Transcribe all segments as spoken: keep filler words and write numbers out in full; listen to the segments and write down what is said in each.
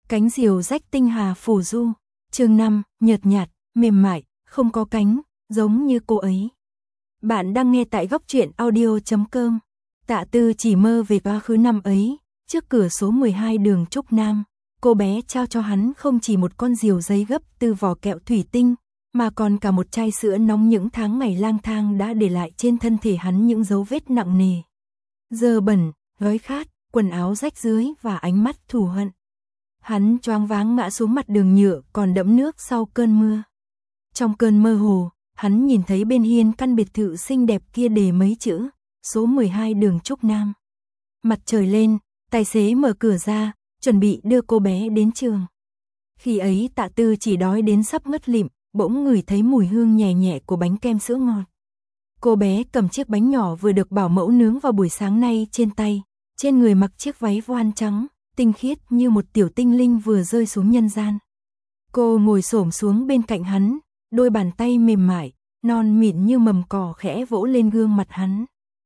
Cánh diều rách tinh hà phù du. Chương năm, nhợt nhạt, mềm mại, không có cánh, giống như cô ấy. Bạn đang nghe tại góc truyện audio chấm com. Tạ Tư chỉ mơ về quá khứ năm ấy, trước cửa số mười hai đường Trúc Nam, cô bé trao cho hắn không chỉ một con diều giấy gấp từ vỏ kẹo thủy tinh, mà còn cả một chai sữa nóng những tháng ngày lang thang đã để lại trên thân thể hắn những dấu vết nặng nề. Dơ bẩn, đói khát, quần áo rách rưới và ánh mắt thù hận. Hắn choáng váng ngã xuống mặt đường nhựa còn đẫm nước sau cơn mưa. Trong cơn mơ hồ, hắn nhìn thấy bên hiên căn biệt thự xinh đẹp kia đề mấy chữ, số mười hai đường Trúc Nam. Mặt trời lên, tài xế mở cửa ra, chuẩn bị đưa cô bé đến trường. Khi ấy Tạ Tư chỉ đói đến sắp ngất lịm, bỗng ngửi thấy mùi hương nhẹ nhẹ của bánh kem sữa ngọt. Cô bé cầm chiếc bánh nhỏ vừa được bảo mẫu nướng vào buổi sáng nay trên tay, trên người mặc chiếc váy voan trắng, tinh khiết như một tiểu tinh linh vừa rơi xuống nhân gian. Cô ngồi xổm xuống bên cạnh hắn, đôi bàn tay mềm mại, non mịn như mầm cỏ khẽ vỗ lên gương mặt hắn.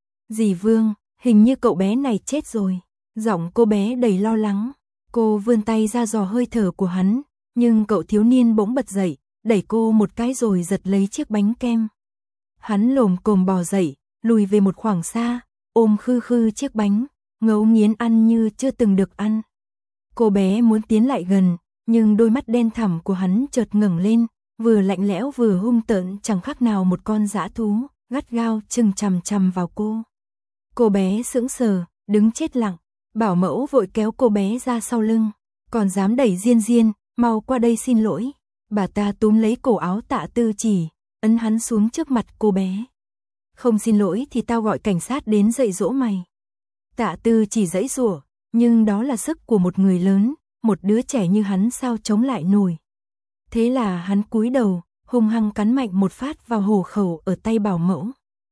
Dì Vương, hình như cậu bé này chết rồi. Giọng cô bé đầy lo lắng. Cô vươn tay ra dò hơi thở của hắn, nhưng cậu thiếu niên bỗng bật dậy, đẩy cô một cái rồi giật lấy chiếc bánh kem. Hắn lồm cồm bò dậy, lùi về một khoảng xa, ôm khư khư chiếc bánh, ngấu nghiến ăn như chưa từng được ăn. Cô bé muốn tiến lại gần, nhưng đôi mắt đen thẳm của hắn chợt ngẩng lên, vừa lạnh lẽo vừa hung tợn chẳng khác nào một con dã thú, gắt gao chừng chằm chằm vào cô. Cô bé sững sờ, đứng chết lặng, bảo mẫu vội kéo cô bé ra sau lưng, còn dám đẩy Diên Diên, mau qua đây xin lỗi. Bà ta túm lấy cổ áo Tạ Tư chỉ, ấn hắn xuống trước mặt cô bé. Không xin lỗi thì tao gọi cảnh sát đến dạy dỗ mày. Tạ Tư chỉ giãy giụa, nhưng đó là sức của một người lớn, một đứa trẻ như hắn sao chống lại nổi. Thế là hắn cúi đầu, hung hăng cắn mạnh một phát vào hổ khẩu ở tay bảo mẫu.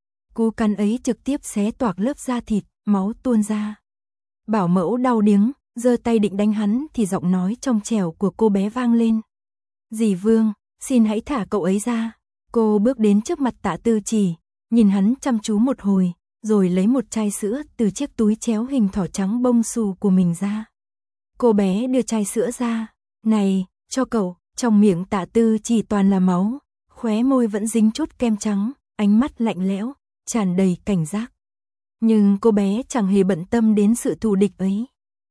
Cú cắn ấy trực tiếp xé toạc lớp da thịt, máu tuôn ra. Bảo mẫu đau điếng, giơ tay định đánh hắn thì giọng nói trong trẻo của cô bé vang lên. Dì Vương, xin hãy thả cậu ấy ra. Cô bước đến trước mặt Tạ Tư chỉ, nhìn hắn chăm chú một hồi, rồi lấy một chai sữa từ chiếc túi chéo hình thỏ trắng bông xù của mình ra. Cô bé đưa chai sữa ra. Này, cho cậu. Trong miệng Tạ Tư chỉ toàn là máu, khóe môi vẫn dính chút kem trắng, ánh mắt lạnh lẽo, tràn đầy cảnh giác. Nhưng cô bé chẳng hề bận tâm đến sự thù địch ấy.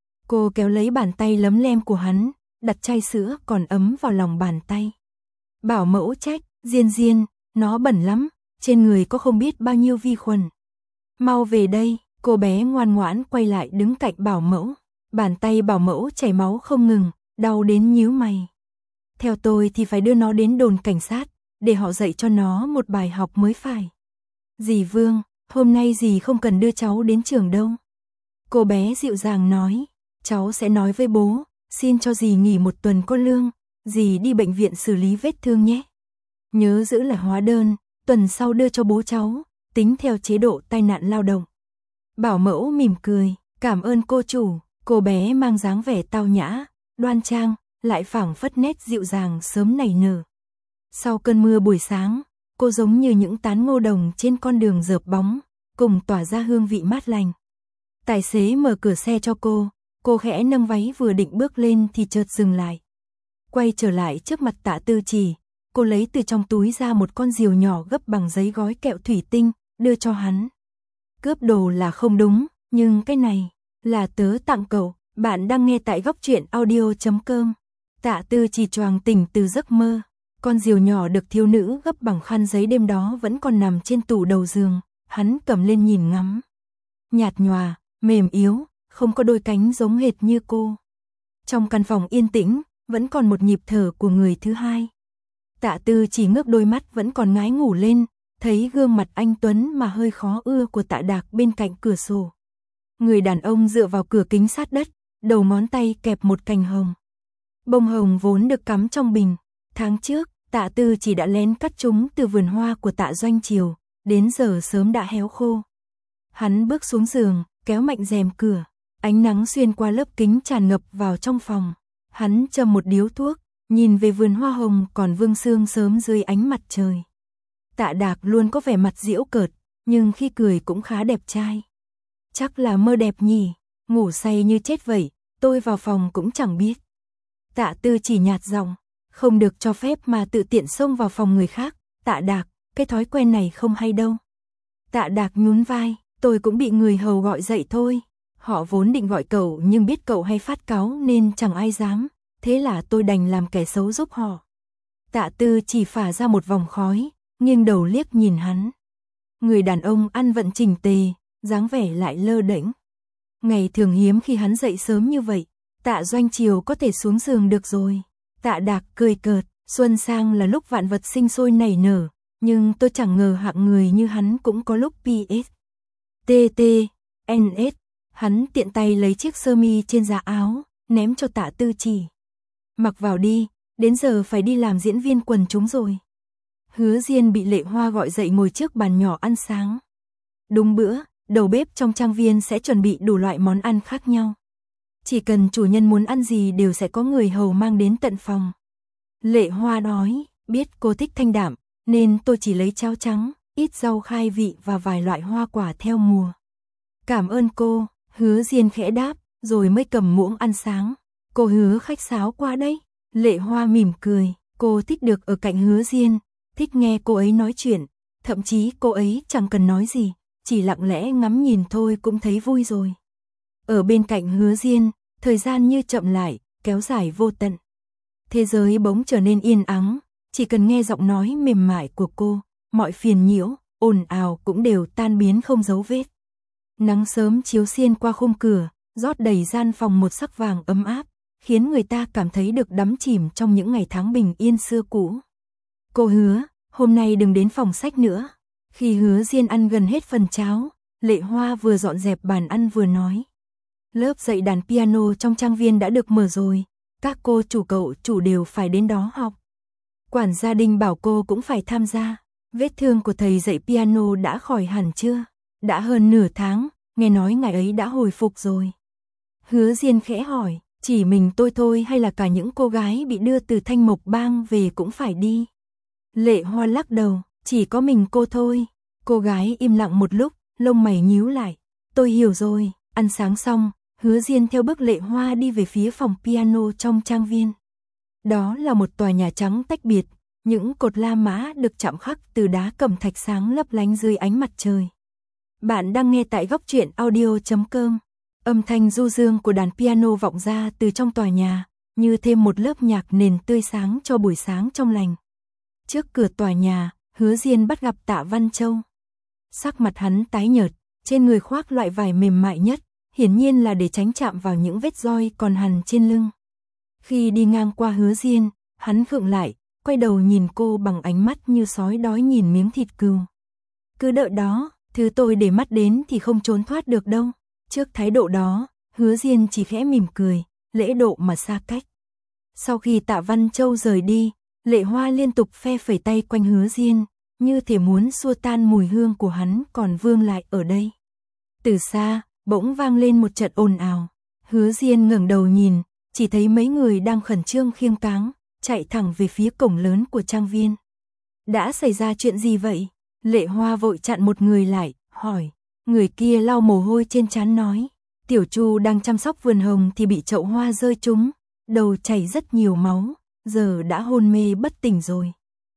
Cô kéo lấy bàn tay lấm lem của hắn, đặt chai sữa còn ấm vào lòng bàn tay. Bảo mẫu trách, Diên Diên, nó bẩn lắm, trên người có không biết bao nhiêu vi khuẩn. Mau về đây, cô bé ngoan ngoãn quay lại đứng cạnh bảo mẫu. Bàn tay bảo mẫu chảy máu không ngừng, đau đến nhíu mày. Theo tôi thì phải đưa nó đến đồn cảnh sát, để họ dạy cho nó một bài học mới phải. Dì Vương, hôm nay dì không cần đưa cháu đến trường đâu. Cô bé dịu dàng nói, cháu sẽ nói với bố, xin cho dì nghỉ một tuần có lương, dì đi bệnh viện xử lý vết thương nhé. Nhớ giữ lại hóa đơn, tuần sau đưa cho bố cháu, tính theo chế độ tai nạn lao động. Bảo mẫu mỉm cười, cảm ơn cô chủ. Cô bé mang dáng vẻ tao nhã, đoan trang, lại phảng phất nét dịu dàng sớm nảy nở. Sau cơn mưa buổi sáng, cô giống như những tán ngô đồng trên con đường rợp bóng, cùng tỏa ra hương vị mát lành. Tài xế mở cửa xe cho cô, cô khẽ nâng váy vừa định bước lên thì chợt dừng lại. Quay trở lại trước mặt Tạ Tư chỉ, cô lấy từ trong túi ra một con diều nhỏ gấp bằng giấy gói kẹo thủy tinh, đưa cho hắn. Cướp đồ là không đúng, nhưng cái này là tớ tặng cậu. Bạn đang nghe tại góc truyện audio chấm com. Tạ Tư chỉ choàng tỉnh từ giấc mơ. Con diều nhỏ được thiếu nữ gấp bằng khăn giấy đêm đó vẫn còn nằm trên tủ đầu giường. Hắn cầm lên nhìn ngắm. Nhạt nhòa, mềm yếu, không có đôi cánh giống hệt như cô. Trong căn phòng yên tĩnh, vẫn còn một nhịp thở của người thứ hai. Tạ Tư chỉ ngước đôi mắt vẫn còn ngái ngủ lên, thấy gương mặt anh tuấn mà hơi khó ưa của Tạ Đạc bên cạnh cửa sổ. Người đàn ông dựa vào cửa kính sát đất, đầu ngón tay kẹp một cành hồng. Bông hồng vốn được cắm trong bình. Tháng trước, Tạ Tư chỉ đã lén cắt chúng từ vườn hoa của Tạ Doanh Triều, đến giờ sớm đã héo khô. Hắn bước xuống giường, kéo mạnh rèm cửa, ánh nắng xuyên qua lớp kính tràn ngập vào trong phòng. Hắn châm một điếu thuốc, nhìn về vườn hoa hồng còn vương sương sớm dưới ánh mặt trời. Tạ Đạc luôn có vẻ mặt giễu cợt, nhưng khi cười cũng khá đẹp trai. Chắc là mơ đẹp nhỉ, ngủ say như chết vậy, tôi vào phòng cũng chẳng biết. Tạ Tư chỉ nhạt giọng, không được cho phép mà tự tiện xông vào phòng người khác. Tạ Đạc, cái thói quen này không hay đâu. Tạ Đạc nhún vai, tôi cũng bị người hầu gọi dậy thôi. Họ vốn định gọi cậu nhưng biết cậu hay phát cáu nên chẳng ai dám. Thế là tôi đành làm kẻ xấu giúp họ. Tạ Tư chỉ phả ra một vòng khói, nghiêng đầu liếc nhìn hắn. Người đàn ông ăn vận chỉnh tề, dáng vẻ lại lơ đễnh. Ngày thường hiếm khi hắn dậy sớm như vậy. Tạ Doanh chiều có thể xuống giường được rồi. Tạ Đạc cười cợt, xuân sang là lúc vạn vật sinh sôi nảy nở, nhưng tôi chẳng ngờ hạng người như hắn cũng có lúc pê ét. tê tê, en ét, hắn tiện tay lấy chiếc sơ mi trên giá áo, ném cho Tạ Tư Chỉ. Mặc vào đi, đến giờ phải đi làm diễn viên quần chúng rồi. Hứa Diên bị Lệ Hoa gọi dậy ngồi trước bàn nhỏ ăn sáng. Đúng bữa, đầu bếp trong trang viên sẽ chuẩn bị đủ loại món ăn khác nhau. Chỉ cần chủ nhân muốn ăn gì đều sẽ có người hầu mang đến tận phòng. Lệ Hoa nói, biết cô thích thanh đạm, nên tôi chỉ lấy cháo trắng, ít rau khai vị và vài loại hoa quả theo mùa. Cảm ơn cô, Hứa Diên khẽ đáp, rồi mới cầm muỗng ăn sáng. Cô Hứa khách sáo quá đấy. Lệ Hoa mỉm cười, cô thích được ở cạnh Hứa Diên, thích nghe cô ấy nói chuyện, thậm chí cô ấy chẳng cần nói gì, chỉ lặng lẽ ngắm nhìn thôi cũng thấy vui rồi. Ở bên cạnh Hứa Diên, thời gian như chậm lại, kéo dài vô tận. Thế giới bỗng trở nên yên ắng, chỉ cần nghe giọng nói mềm mại của cô, mọi phiền nhiễu, ồn ào cũng đều tan biến không dấu vết. Nắng sớm chiếu xiên qua khung cửa, rót đầy gian phòng một sắc vàng ấm áp, khiến người ta cảm thấy được đắm chìm trong những ngày tháng bình yên xưa cũ. Cô Hứa, hôm nay đừng đến phòng sách nữa. Khi Hứa Diên ăn gần hết phần cháo, Lệ Hoa vừa dọn dẹp bàn ăn vừa nói. Lớp dạy đàn piano trong trang viên đã được mở rồi, các cô chủ cậu chủ đều phải đến đó học. Quản gia Đinh bảo cô cũng phải tham gia. Vết thương của thầy dạy piano đã khỏi hẳn chưa? Đã hơn nửa tháng, nghe nói ngài ấy đã hồi phục rồi. Hứa Diên khẽ hỏi, chỉ mình tôi thôi hay là cả những cô gái bị đưa từ Thanh Mộc Bang về cũng phải đi? Lệ Hoa lắc đầu, chỉ có mình cô thôi. Cô gái im lặng một lúc, lông mày nhíu lại. Tôi hiểu rồi. Ăn sáng xong, Hứa Diên theo bước Lệ Hoa đi về phía phòng piano trong trang viên. Đó là một tòa nhà trắng tách biệt, những cột La Mã được chạm khắc từ đá cẩm thạch sáng lấp lánh dưới ánh mặt trời. Bạn đang nghe tại góc truyện audio chấm com. Âm thanh du dương của đàn piano vọng ra từ trong tòa nhà, như thêm một lớp nhạc nền tươi sáng cho buổi sáng trong lành. Trước cửa tòa nhà, Hứa Diên bắt gặp Tạ Văn Châu. Sắc mặt hắn tái nhợt, trên người khoác loại vải mềm mại nhất, hiển nhiên là để tránh chạm vào những vết roi còn hằn trên lưng. Khi đi ngang qua Hứa Diên, hắn khựng lại, quay đầu nhìn cô bằng ánh mắt như sói đói nhìn miếng thịt cừu. Cứ đợi đó, thứ tôi để mắt đến thì không trốn thoát được đâu. Trước thái độ đó, Hứa Diên chỉ khẽ mỉm cười, lễ độ mà xa cách. Sau khi Tạ Văn Châu rời đi, Lệ Hoa liên tục phe phẩy tay quanh Hứa Diên, như thể muốn xua tan mùi hương của hắn còn vương lại ở đây. Từ xa, bỗng vang lên một trận ồn ào. Hứa Diên ngẩng đầu nhìn, chỉ thấy mấy người đang khẩn trương khiêng cáng, chạy thẳng về phía cổng lớn của trang viên. Đã xảy ra chuyện gì vậy? Lệ Hoa vội chặn một người lại, hỏi. Người kia lau mồ hôi trên trán nói. Tiểu Chu đang chăm sóc vườn hồng thì bị chậu hoa rơi trúng, đầu chảy rất nhiều máu, giờ đã hôn mê bất tỉnh rồi.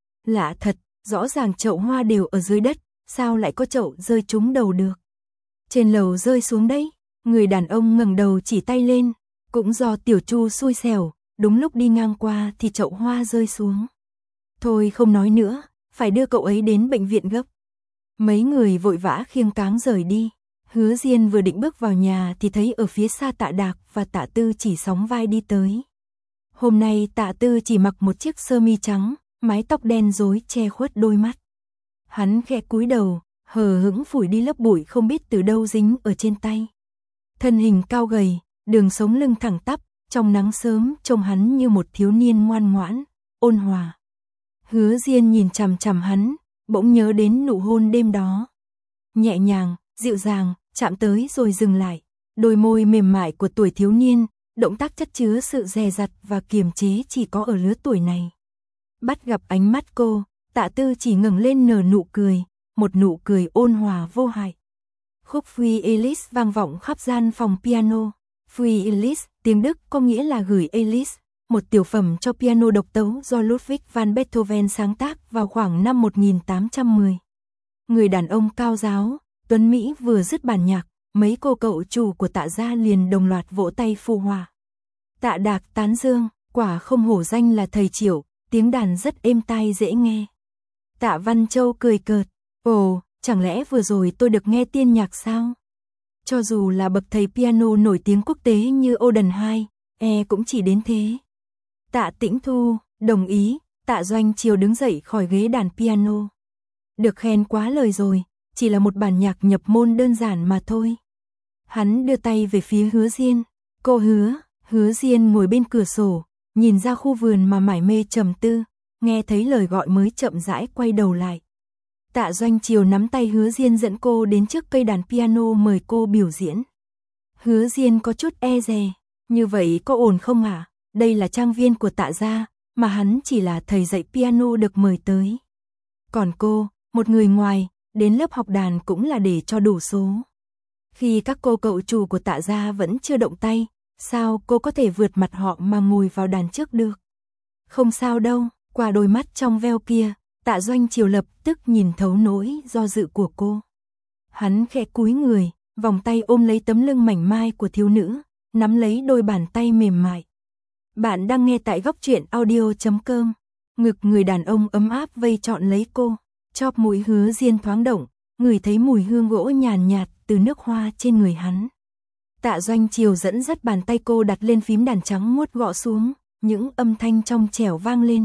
Lạ thật, rõ ràng chậu hoa đều ở dưới đất, sao lại có chậu rơi trúng đầu được? Trên lầu rơi xuống đấy. Người đàn ông ngẩng đầu chỉ tay lên. Cũng do Tiểu Chu xui xẻo, đúng lúc đi ngang qua thì chậu hoa rơi xuống. Thôi không nói nữa, phải đưa cậu ấy đến bệnh viện gấp. Mấy người vội vã khiêng cáng rời đi. Hứa Diên vừa định bước vào nhà thì thấy ở phía xa Tạ Đạc và Tạ Tư Chỉ sóng vai đi tới. Hôm nay Tạ Tư Chỉ mặc một chiếc sơ mi trắng, mái tóc đen rối che khuất đôi mắt. Hắn khẽ cúi đầu, hờ hững phủi đi lớp bụi không biết từ đâu dính ở trên tay. Thân hình cao gầy, đường sống lưng thẳng tắp, trong nắng sớm trông hắn như một thiếu niên ngoan ngoãn, ôn hòa. Hứa Diên nhìn chằm chằm hắn, bỗng nhớ đến nụ hôn đêm đó. Nhẹ nhàng, dịu dàng, chạm tới rồi dừng lại. Đôi môi mềm mại của tuổi thiếu niên, động tác chất chứa sự dè dặt và kiềm chế chỉ có ở lứa tuổi này. Bắt gặp ánh mắt cô, Tạ Tư Chỉ ngẩng lên nở nụ cười, một nụ cười ôn hòa vô hại. Khúc Free Alice vang vọng khắp gian phòng piano. Free Alice, tiếng Đức có nghĩa là gửi Alice, một tiểu phẩm cho piano độc tấu do Ludwig van Beethoven sáng tác vào khoảng năm một nghìn tám trăm mười. Người đàn ông cao giáo, tuấn Mỹ vừa dứt bản nhạc, mấy cô cậu chủ của Tạ gia liền đồng loạt vỗ tay phụ họa. Tạ Đạc tán dương, quả không hổ danh là thầy Triệu, tiếng đàn rất êm tai dễ nghe. Tạ Văn Châu cười cợt, ồ, chẳng lẽ vừa rồi tôi được nghe tiên nhạc sao? Cho dù là bậc thầy piano nổi tiếng quốc tế như Oden hai, e cũng chỉ đến thế. Tạ Tĩnh Thu, đồng ý, Tạ Doanh Triều đứng dậy khỏi ghế đàn piano. Được khen quá lời rồi, chỉ là một bản nhạc nhập môn đơn giản mà thôi. Hắn đưa tay về phía Hứa Diên, cô Hứa, Hứa Diên ngồi bên cửa sổ, nhìn ra khu vườn mà mải mê trầm tư, nghe thấy lời gọi mới chậm rãi quay đầu lại. Tạ Doanh Triều nắm tay Hứa Diên dẫn cô đến trước cây đàn piano mời cô biểu diễn. Hứa Diên có chút e dè, như vậy có ổn không hả? Đây là trang viên của Tạ gia, mà hắn chỉ là thầy dạy piano được mời tới. Còn cô, một người ngoài, đến lớp học đàn cũng là để cho đủ số. Khi các cô cậu chủ của Tạ gia vẫn chưa động tay, sao cô có thể vượt mặt họ mà ngồi vào đàn trước được? Không sao đâu, qua đôi mắt trong veo kia, Tạ Doanh Triều lập tức nhìn thấu nỗi do dự của cô. Hắn khẽ cúi người, vòng tay ôm lấy tấm lưng mảnh mai của thiếu nữ, nắm lấy đôi bàn tay mềm mại. Bạn đang nghe tại góc truyện audio chấm com. Ngực người đàn ông ấm áp vây trọn lấy cô, chóp mũi Hứa Diên thoáng động, ngửi thấy mùi hương gỗ nhàn nhạt từ nước hoa trên người hắn. Tạ Doanh Triều dẫn dắt bàn tay cô đặt lên phím đàn trắng muốt gõ xuống, những âm thanh trong trẻo vang lên.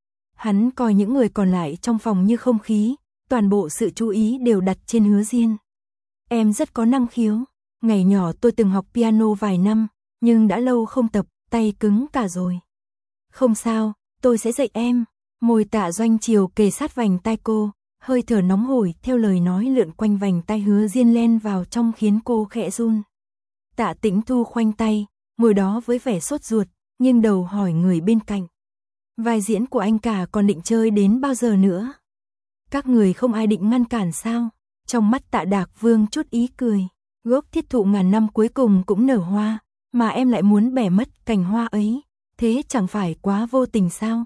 Hắn coi những người còn lại trong phòng như không khí, toàn bộ sự chú ý đều đặt trên Hứa Diên. Em rất có năng khiếu, ngày nhỏ tôi từng học piano vài năm, nhưng đã lâu không tập, tay cứng cả rồi. Không sao, tôi sẽ dạy em. Môi Tạ Doanh Triều kề sát vành tai cô, hơi thở nóng hổi theo lời nói lượn quanh vành tai Hứa Diên len vào trong khiến cô khẽ run. Tạ Tĩnh Thu khoanh tay, ngồi đó với vẻ sốt ruột, nghiêng đầu hỏi người bên cạnh. Vai diễn của anh cả còn định chơi đến bao giờ nữa? Các người không ai định ngăn cản sao? Trong mắt Tạ Đạc Vương chút ý cười. Gốc thiết thụ ngàn năm cuối cùng cũng nở hoa, mà em lại muốn bẻ mất cành hoa ấy, thế chẳng phải quá vô tình sao?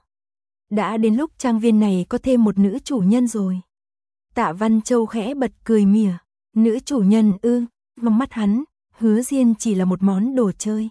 Đã đến lúc trang viên này có thêm một nữ chủ nhân rồi. Tạ Văn Châu khẽ bật cười mỉa. Nữ chủ nhân ư? Trong mắt hắn, Hứa Diên chỉ là một món đồ chơi.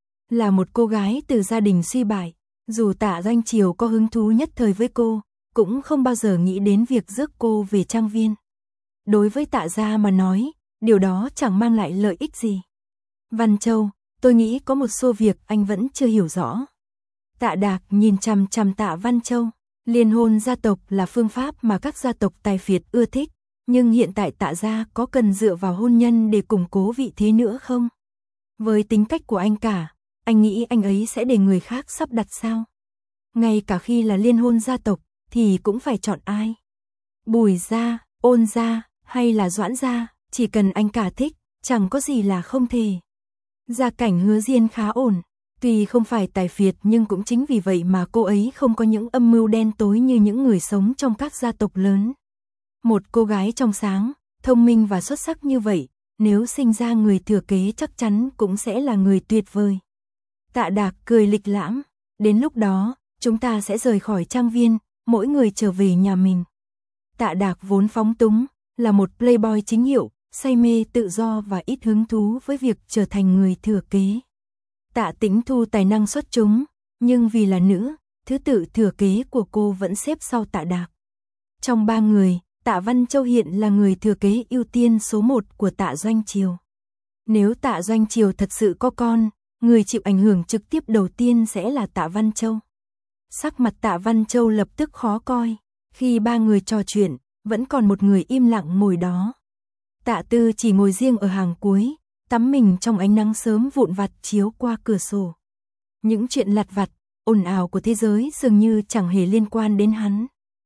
Là một cô gái từ gia đình suy bại, dù Tạ Doanh Triều có hứng thú nhất thời với cô, cũng không bao giờ nghĩ đến việc rước cô về trang viên. Đối với Tạ gia mà nói, điều đó chẳng mang lại lợi ích gì. Văn Châu, tôi nghĩ có một số việc anh vẫn chưa hiểu rõ. Tạ Đạc nhìn chằm chằm Tạ Văn Châu. Liên hôn gia tộc là phương pháp mà các gia tộc tài phiệt ưa thích, nhưng hiện tại Tạ gia có cần dựa vào hôn nhân để củng cố vị thế nữa không? Với tính cách của anh cả, anh nghĩ anh ấy sẽ để người khác sắp đặt sao? Ngay cả khi là liên hôn gia tộc, thì cũng phải chọn ai? Bùi gia, Ôn gia, hay là Doãn gia, chỉ cần anh cả thích, chẳng có gì là không thể. Gia cảnh Hứa Diên khá ổn, tuy không phải tài phiệt nhưng cũng chính vì vậy mà cô ấy không có những âm mưu đen tối như những người sống trong các gia tộc lớn. Một cô gái trong sáng, thông minh và xuất sắc như vậy, nếu sinh ra người thừa kế chắc chắn cũng sẽ là người tuyệt vời. Tạ Đạc cười lịch lãm, đến lúc đó, chúng ta sẽ rời khỏi trang viên, mỗi người trở về nhà mình. Tạ Đạc vốn phóng túng, là một playboy chính hiệu, say mê tự do và ít hứng thú với việc trở thành người thừa kế. Tạ Tĩnh Thu tài năng xuất chúng, nhưng vì là nữ, thứ tự thừa kế của cô vẫn xếp sau Tạ Đạc. Trong ba người, Tạ Văn Châu hiện là người thừa kế ưu tiên số một của Tạ Doanh Triều. Nếu Tạ Doanh Triều thật sự có con, người chịu ảnh hưởng trực tiếp đầu tiên sẽ là Tạ Văn Châu. Sắc mặt Tạ Văn Châu lập tức khó coi, khi ba người trò chuyện, vẫn còn một người im lặng ngồi đó. Tạ Tư chỉ ngồi riêng ở hàng cuối, tắm mình trong ánh nắng sớm vụn vặt chiếu qua cửa sổ. Những chuyện lặt vặt, ồn ào của thế giới dường như chẳng hề liên quan đến hắn.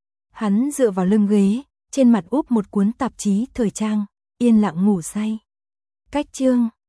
Hắn dựa vào lưng ghế, trên mặt úp một cuốn tạp chí thời trang, yên lặng ngủ say. Cách chương